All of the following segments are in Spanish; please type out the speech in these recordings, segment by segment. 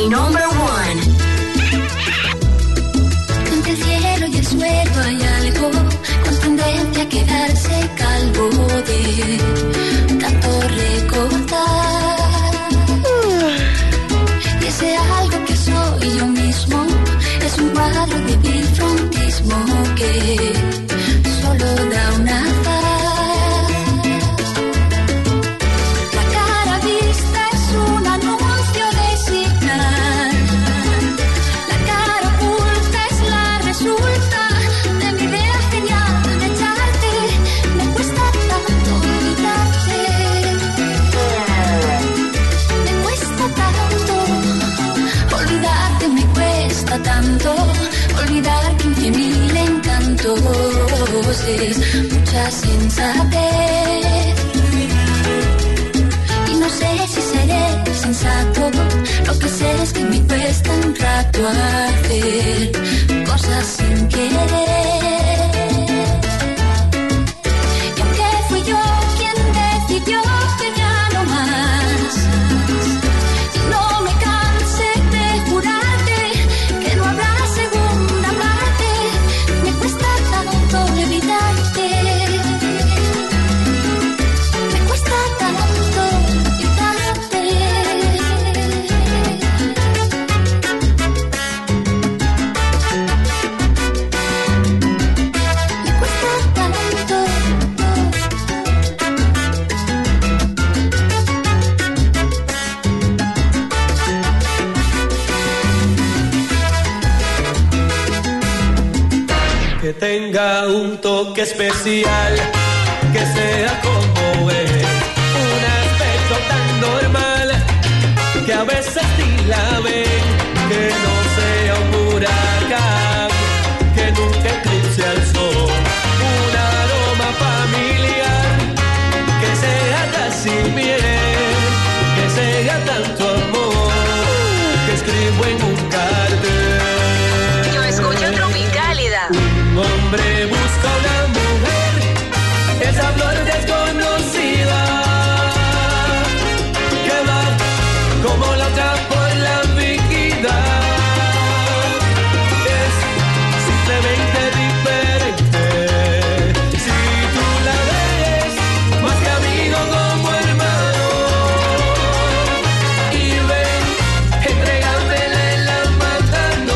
mi number one. Entre el cielo y el suelo hay algo con tendencia a quedarse calvo de tanto recordar. Y ese algo que soy yo mismo es un cuadro de bifrontismo que solo da una faz. La cara vista es un anuncio de señal. La cara oculta es la resulta de mi idea genial de echarte. Me cuesta tanto olvidarte. Me cuesta tanto olvidarte, me cuesta tanto olvidar 15.000 encantos. Es mucha sensatez y no sé si seré sensato. Lo que sé es que me cuesta un rato hacer cosas sin querer. Y aunque fui yo quien decidió que ya no más, y no me cansé de jurarte que no habrá segunda parte, me cuesta tanto olvidarte. Me cuesta tanto olvidarte. Me cuesta tanto. Que tenga un toque especial, que sea como él, un aspecto tan normal, que a veces ni la ven, que no sea un huracán, que nunca eclipse al sol, un aroma familiar, que sea casi miel, que sea tanto amor, que escribo en un cartel. Yo escucho Tropicálida. Un hombre busca una mujer, esa flor desconocida, que va como loca por la vida. Es simplemente diferente. Si tú la ves, más que amigo como hermano, y ven, entregármela en la mano.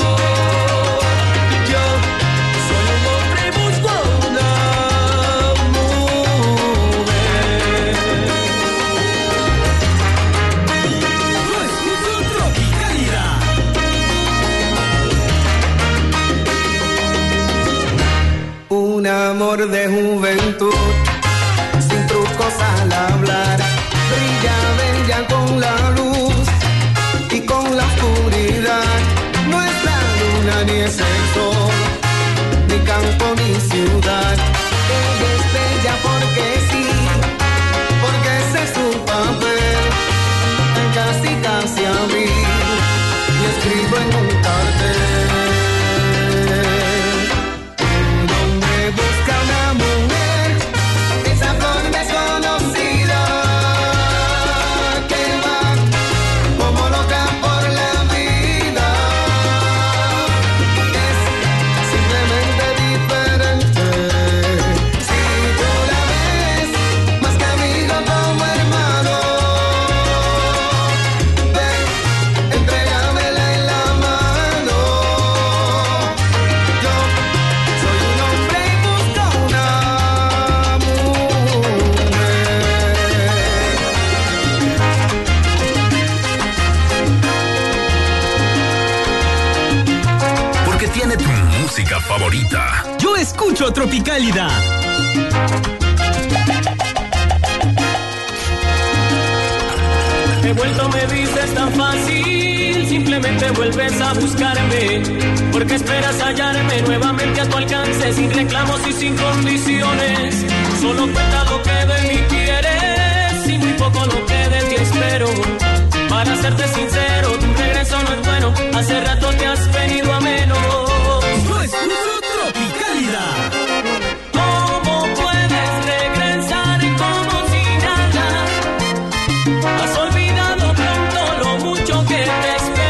Yo soy un hombre y busco una mujer. Yo escucho Tropicalidad. Un amor de juventud, sin trucos al hablar, brilla bella con la luz y con la oscuridad. No es la luna ni es el sol, ni campo ni ciudad. Ella es bella porque sí, porque ese es su papel. Casi abril y escribo en un cartel. Un hombre busca una mujer, esa flor desconocida, que va como loca por la vida. Es simplemente diferente. Si tú la ves, más que amigo como hermano, ven, entrégamela en la mano. Yo soy un hombre y busco una mujer. Porque tiene tu música favorita. Yo escucho Tropicalidad. He vuelto, me dices tan fácil, simplemente vuelves a buscarme, porque esperas hallarme nuevamente a tu alcance, sin reclamos y sin condiciones. Solo cuenta lo que de mí quieres y muy poco lo que de ti espero. Para serte sincero, tu regreso no es bueno, hace rato te has venido a menos. Yo escucho Tropicalidad. ¿Cómo puedes regresar como si nada? Has olvidado pronto lo mucho que te espero.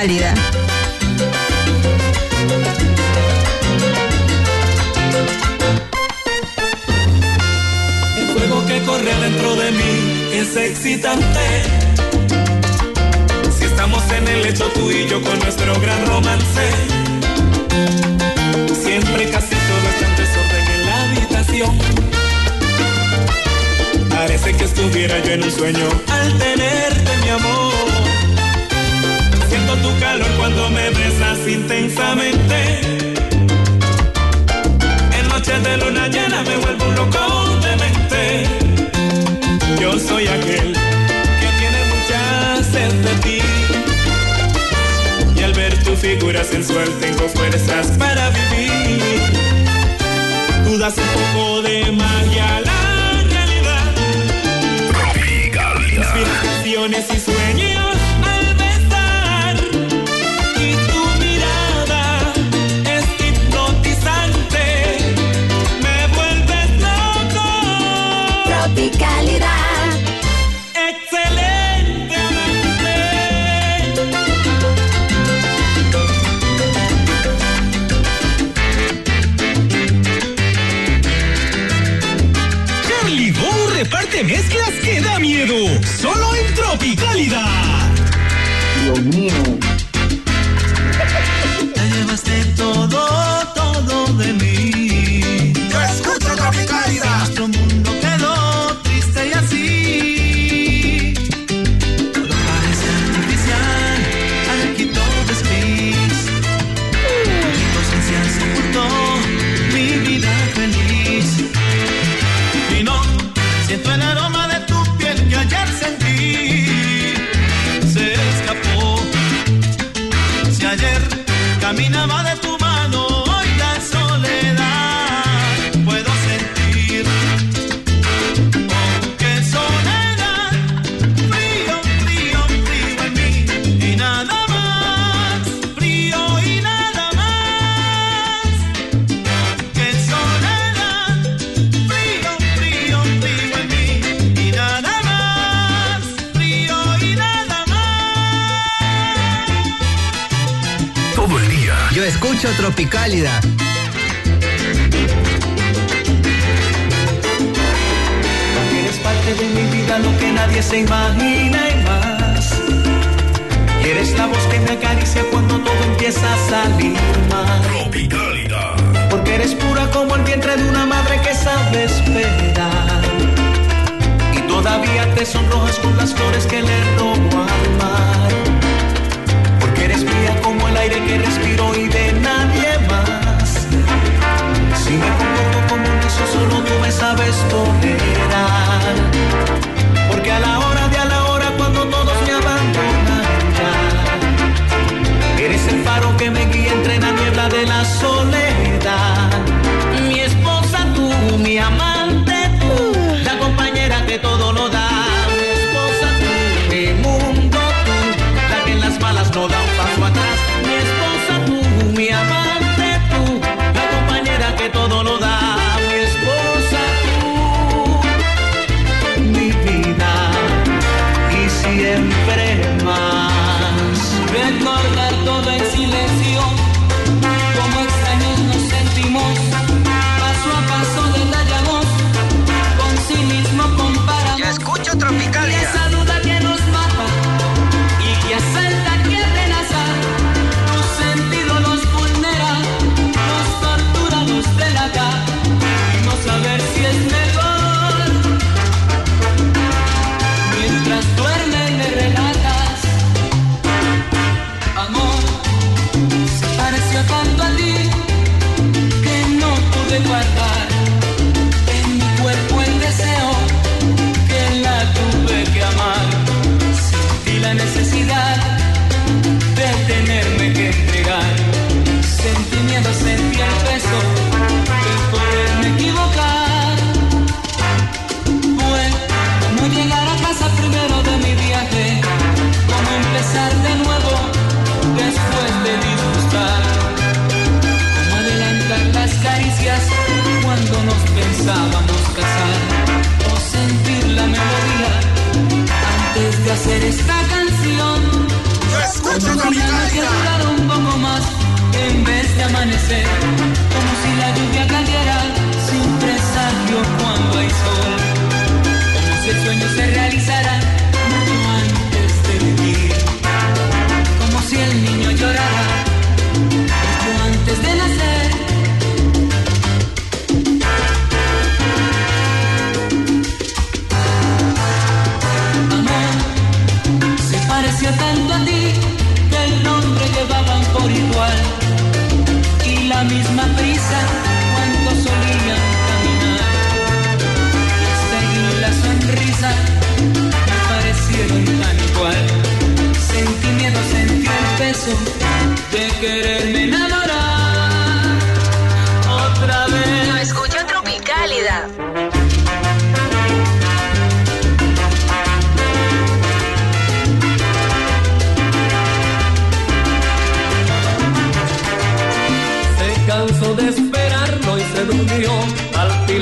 Tropicálida. El fuego que corre dentro de mí es excitante. Si estamos en el lecho tú y yo con nuestro gran romance, siempre casi todo está en desorden en la habitación. Parece que estuviera yo en un sueño al tenerte, mi amor. Siento tu calor cuando me besas intensamente. En noches de luna llena me vuelvo un loco de mente. Yo soy aquel que tiene mucha sed de ti. Y al ver tu figura sensual tengo fuerzas para vivir. Tú das un poco de magia a la inspiraciones y sueños al besar, y tu mirada es hipnotizante, me vuelves loco. Tropicalidad. Excelente amante. Charlie Bow reparte mezclas que da miedo. Solo en Tropicálida. Dios mío. Te llevaste todo de mí. Yo escucho Tropicálida. Nuestro mundo quedó triste y así. Todo parece artificial, aquí todo es gris. Tu inocencia sepultó mi vida feliz. Y no siento el aroma de tu piel que ayer sentí. Se escapó. Si ayer caminaba de tu mano, hoy la soledad puedo sentir. Oh, qué soledad, frío, frío, frío en mí. Y nada más, frío y nada más. Qué soledad, frío, frío, frío en mí. Y nada más, frío y nada más. Todo el día. Yo escucho Tropicálida. Eres parte de mi vida, lo que nadie se imagina y más. Y eres la voz que me acaricia cuando todo empieza a salir mal. Tropicálida. Porque eres pura como el vientre de una madre que sabe esperar. Y todavía te sonrojas con las flores que le robo al mar. Porque eres mía como el aire que respiro y de nadie más. Si me comporto como un liso, solo tú me sabes tolerar. Porque a la hora cuando todos me abandonan ya, eres el faro que me guía entre la niebla de la soledad. Mi esposa tú, mi amante tú, la compañera que todo lo da. Mi esposa tú, mi mundo tú, la que en las malas no da un paso atrás. Mi esposa tú, mi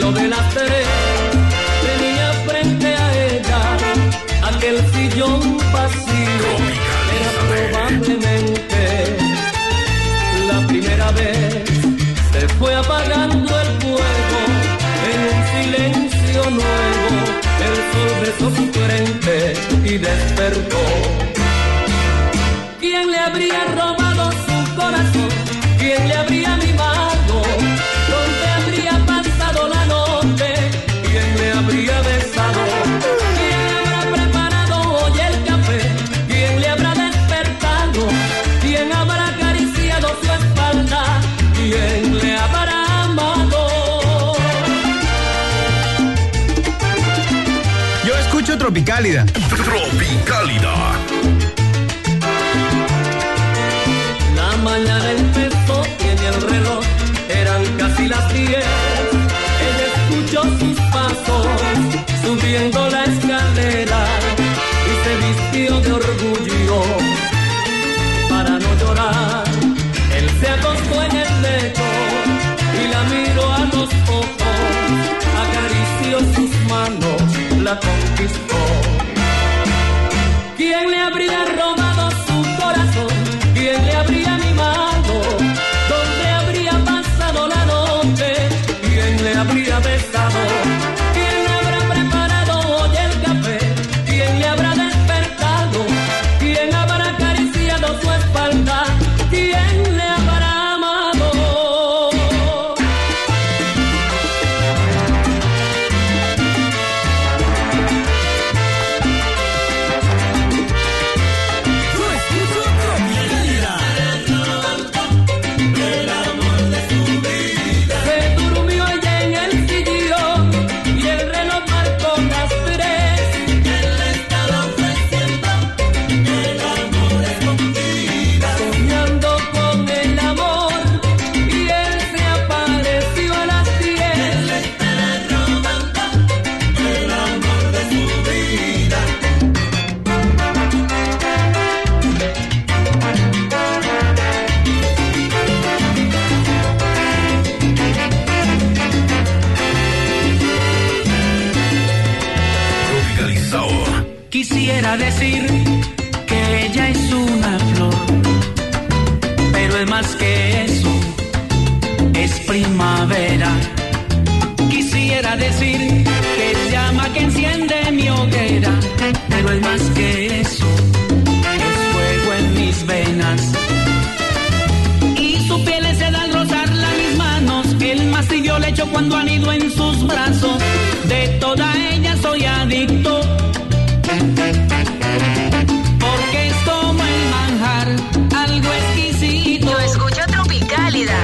vuelo de las tres tenía frente a ella aquel sillón vacío. Era probablemente la primera vez. Se fue apagando el fuego en un silencio nuevo. El sol besó su frente y despertó. ¿Quién le habría robado su corazón? ¿Quién le habría mimado? ¿Dónde habría pasado la noche? ¿Quién le habría besado? ¿Quién le habrá preparado hoy el café? ¿Quién le habrá despertado? ¿Quién habrá acariciado su espalda? ¿Quién le habrá amado? Yo escucho Tropicálida. Tropicálida. La mañana empezó y en el reloj eran casi las 10. Ella escuchó sus pasos subiendo la escalera y se vistió de orgullo para no llorar. Él se acostó en el lecho y la miró a los ojos, acarició sus manos, la conquistó. ¿Quién le habría robado su corazón? ¿Quién le habría mimado? ¿Dónde habría pasado la noche? ¿Quién le habría besado? ¿Quién le habrá preparado hoy el café? ¿Quién le habrá despertado? ¿Quién habrá acariciado su espalda? ¿Quién le habrá amado? Quisiera decir que ella es una flor, pero es más que eso, es primavera. Quisiera decir que es llama que enciende mi hoguera, pero es más que eso, es fuego en mis venas. Y su piel es seda al rozarla mis manos, el más tibio lecho cuando anido en sus brazos. De toda ella soy adicto, porque es como el manjar, algo exquisito. Yo escucho Tropicálida.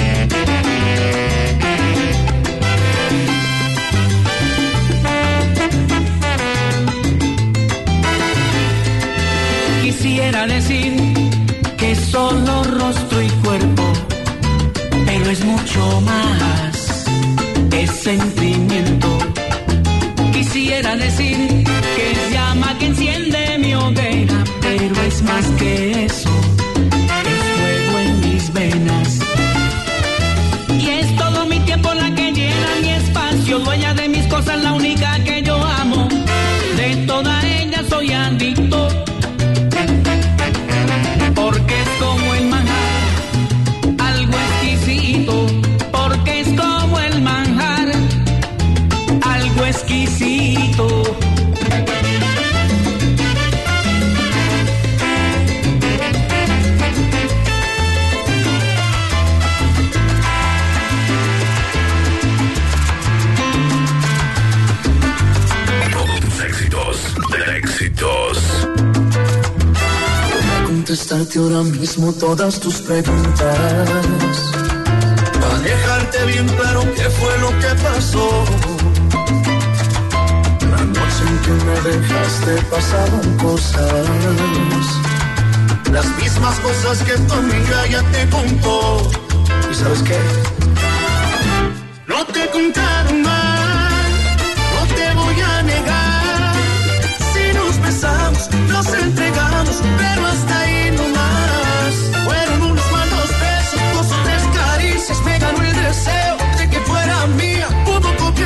Quisiera decir que es solo rostro y cuerpo, pero es mucho más, es sentimiento. Quisiera decir que es llama que enciende mi hoguera, pero es más que eso, es fuego en mis venas. Y es todo mi tiempo la que llena mi espacio, dueña de mis cosas, la única que yo amo. De toda ella soy adicto, porque es como el manjar, algo exquisito. Porque es como el manjar, algo exquisito. Contestarte ahora mismo todas tus preguntas, para dejarte bien claro qué fue lo que pasó. La noche en que me dejaste pasaron cosas, las mismas cosas que tu amiga ya te contó. ¿Y sabes qué? No te contaron mal, no te voy a negar. Si nos besamos, nos entregamos, pero hasta ahí no más. Fueron unos cuantos besos, 2 o 3 caricias, me ganó el deseo de que fuera mía. Pudo copiar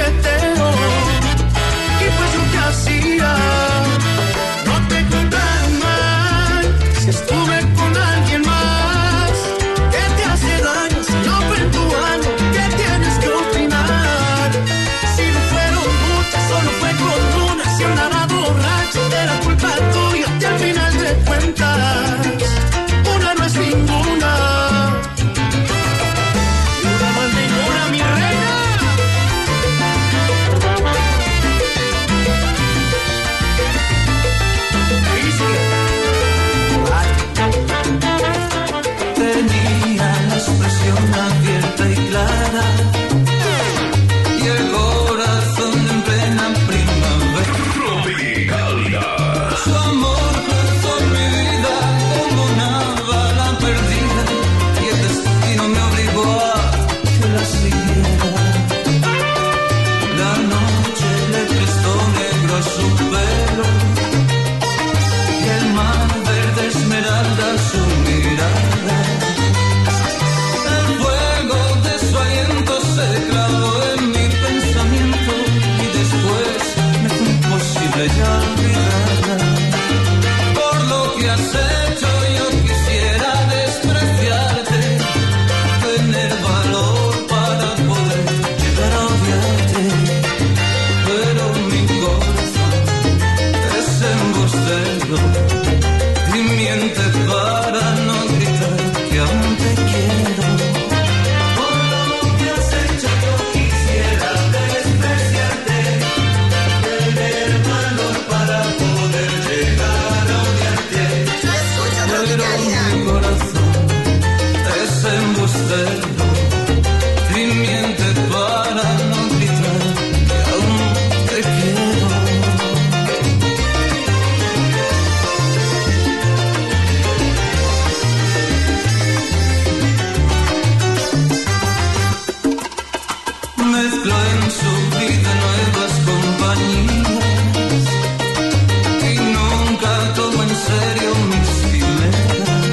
Mezcló en su vida nuevas compañías y nunca tomó en serio mis quimeras.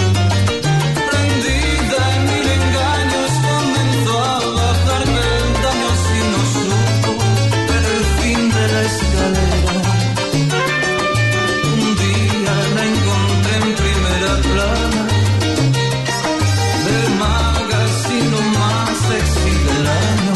Prendida en mil engaños comenzó a bajar peldaños y no supo ver el fin de la escalera. Un día la encontré en primera plana del magazine más sexy del año,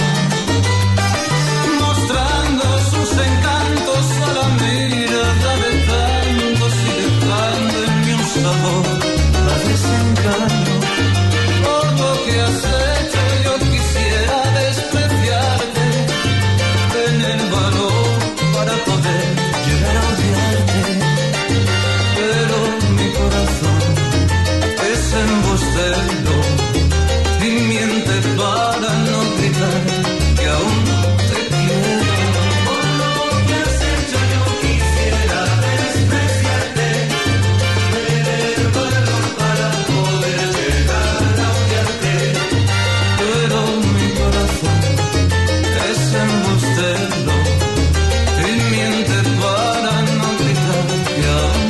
mostrando sus encantos a la mirada de tantos y dejando en mí un sabor a desengaño. Por lo que has hecho yo quisiera despreciarte, tener valor para poder llegar a odiarte, pero mi corazón es embustero y miente para no gritar que aún te quiero. Por lo que has hecho yo quisiera despreciarte, tener valor para poder llegar a odiarte, pero mi corazón es embustero y miente para no gritar que aún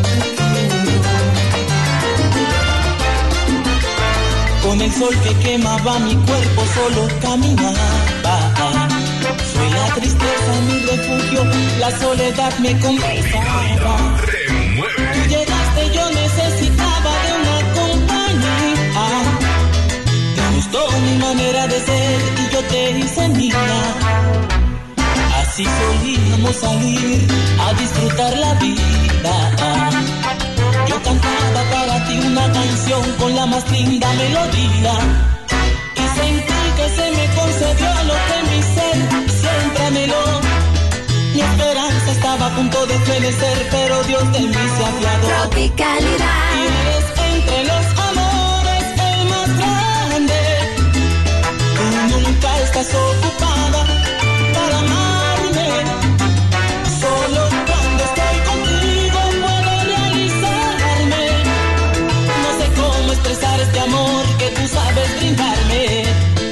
con el sol que quemaba mi cuerpo solo caminaba. Soy la tristeza, mi refugio, la soledad me conversaba. Tú llegaste, yo necesitaba de una compañía. Te gustó mi manera de ser y yo te hice mía. Así solíamos salir a disfrutar la vida. Yo cantaba para ti una canción con la más linda melodía y sentí que se me concedió lo que mi ser siempre anheló. Mi esperanza estaba a punto de fenecer, pero Dios de mí se apiadó. Tropicalidad. Y eres entre los amores el más grande. Tú nunca estás ocupada para amarme. Solo cuando estoy contigo puedo realizarme. No sé cómo expresar este amor que tú sabes brindarme.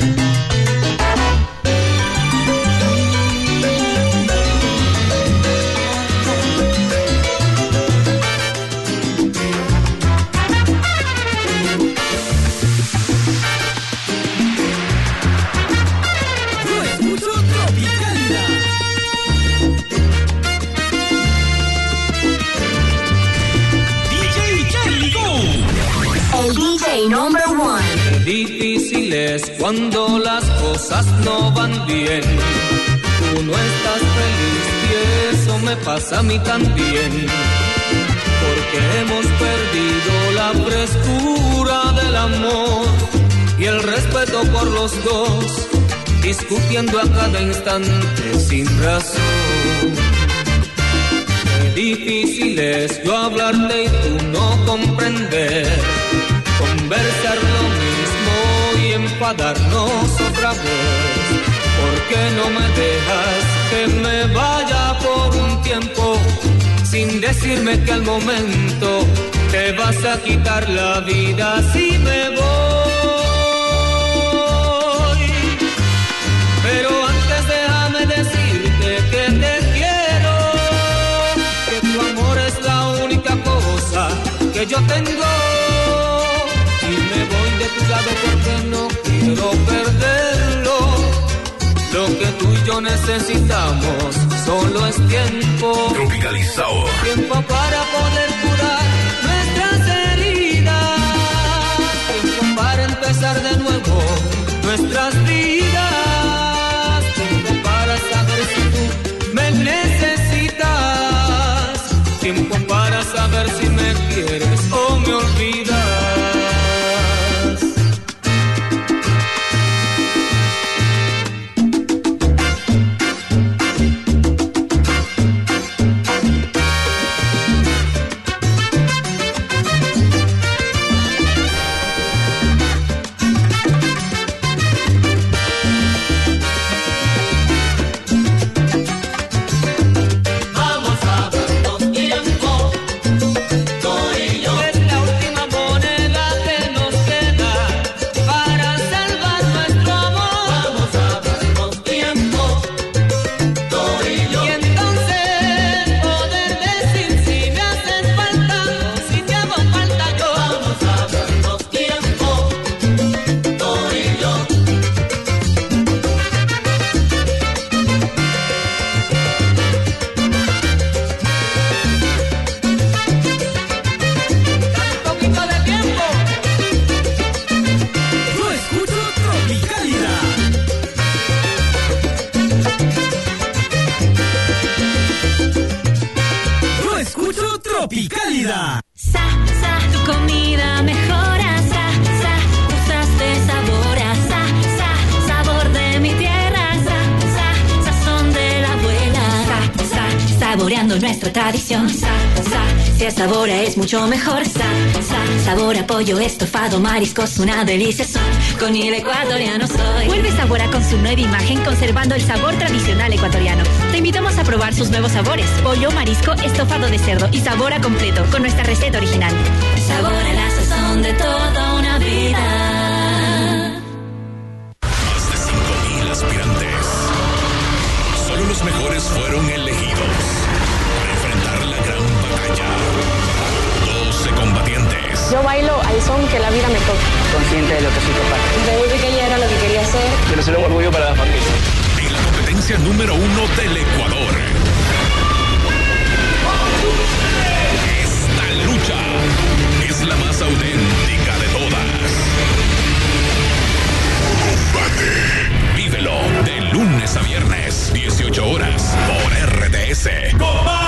El DJ number one. Difícil es cuando las cosas no van bien. Tú no estás feliz y eso me pasa a mí también. Porque hemos perdido la frescura del amor y el respeto por los dos, discutiendo a cada instante sin razón. Qué difícil es yo hablarte y tú no comprender, conversar lo mismo y enfadarnos otra vez. ¿Por qué no me dejas que me vaya por un tiempo sin decirme que al momento te vas a quitar la vida si me voy? Pero antes déjame decirte que te quiero, que tu amor es la única cosa que yo tengo. Y me voy de tu lado porque no quiero perderlo. Lo que tú y yo necesitamos solo es tiempo. Tropicalizado. Tiempo para poder curar nuestras heridas. Tiempo para empezar de nuevo nuestras vidas. Tiempo para saber si tú me necesitas. Tiempo para saber si me quieres o me olvidas. saboreando nuestra tradición. Si el sabor es mucho mejor. Sabor a pollo, estofado, mariscos, una delicia son. Con el ecuatoriano soy. Vuelve Sabora con su nueva imagen, conservando el sabor tradicional ecuatoriano. Te invitamos a probar sus nuevos sabores: pollo, marisco, estofado de cerdo y Sabora completo, con nuestra receta original. Sabor a la sazón de toda una vida. Más de 5,000 aspirantes. Solo los mejores fueron elegidos para enfrentar la gran batalla. 12 combatientes. Yo bailo al son que la vida me toca. Consciente de lo que soy capaz. Desde muy pequeña era lo que quería hacer. Quiero ser un orgullo para la familia. En la competencia número 1 del Ecuador. Esta lucha es la más auténtica de todas. Combate. Vívelo de lunes a viernes, 18 horas, por RTS. ¡Combate!